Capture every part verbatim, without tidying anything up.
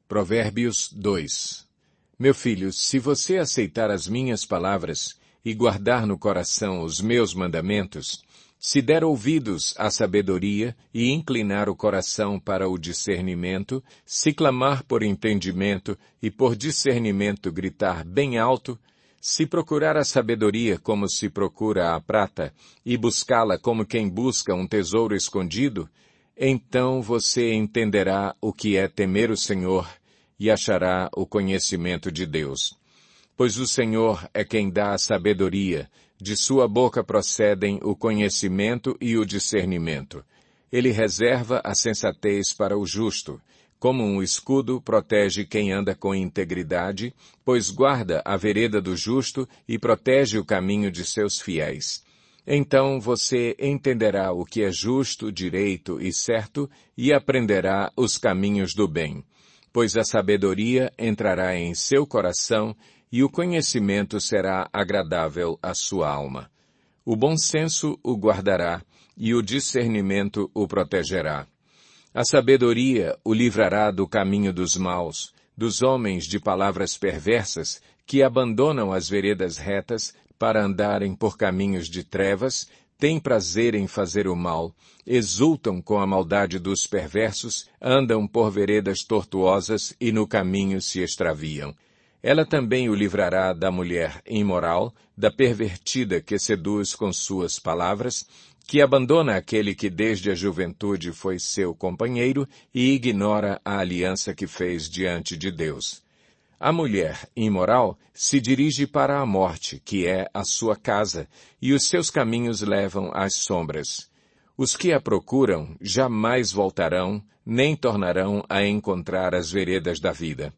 Provérbios dois. Meu filho, se você aceitar as minhas palavras e guardar no coração os meus mandamentos, se der ouvidos à sabedoria e inclinar o coração para o discernimento, se clamar por entendimento e por discernimento gritar bem alto, se procurar a sabedoria como se procura a prata e buscá-la como quem busca um tesouro escondido, então você entenderá o que é temer o Senhor e achará o conhecimento de Deus. Pois o Senhor é quem dá a sabedoria, de sua boca procedem o conhecimento e o discernimento. Ele reserva a sensatez para o justo, como um escudo protege quem anda com integridade, pois guarda a vereda do justo e protege o caminho de seus fiéis. Então você entenderá o que é justo, direito e certo e aprenderá os caminhos do bem. Pois a sabedoria entrará em seu coração e o conhecimento será agradável à sua alma. O bom senso o guardará e o discernimento o protegerá. A sabedoria o livrará do caminho dos maus, dos homens de palavras perversas que abandonam as veredas retas para andarem por caminhos de trevas, têm prazer em fazer o mal, exultam com a maldade dos perversos, andam por veredas tortuosas e no caminho se extraviam. Ela também o livrará da mulher imoral, da pervertida que seduz com suas palavras, que abandona aquele que desde a juventude foi seu companheiro e ignora a aliança que fez diante de Deus. A mulher imoral se dirige para a morte, que é a sua casa, e os seus caminhos levam às sombras. Os que a procuram jamais voltarão, nem tornarão a encontrar as veredas da vida.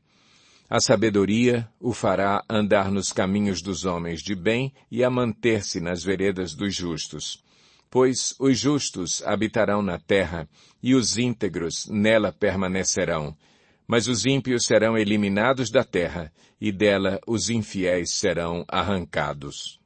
A sabedoria o fará andar nos caminhos dos homens de bem e a manter-se nas veredas dos justos. Pois os justos habitarão na terra, e os íntegros nela permanecerão. Mas os ímpios serão eliminados da terra, e dela os infiéis serão arrancados.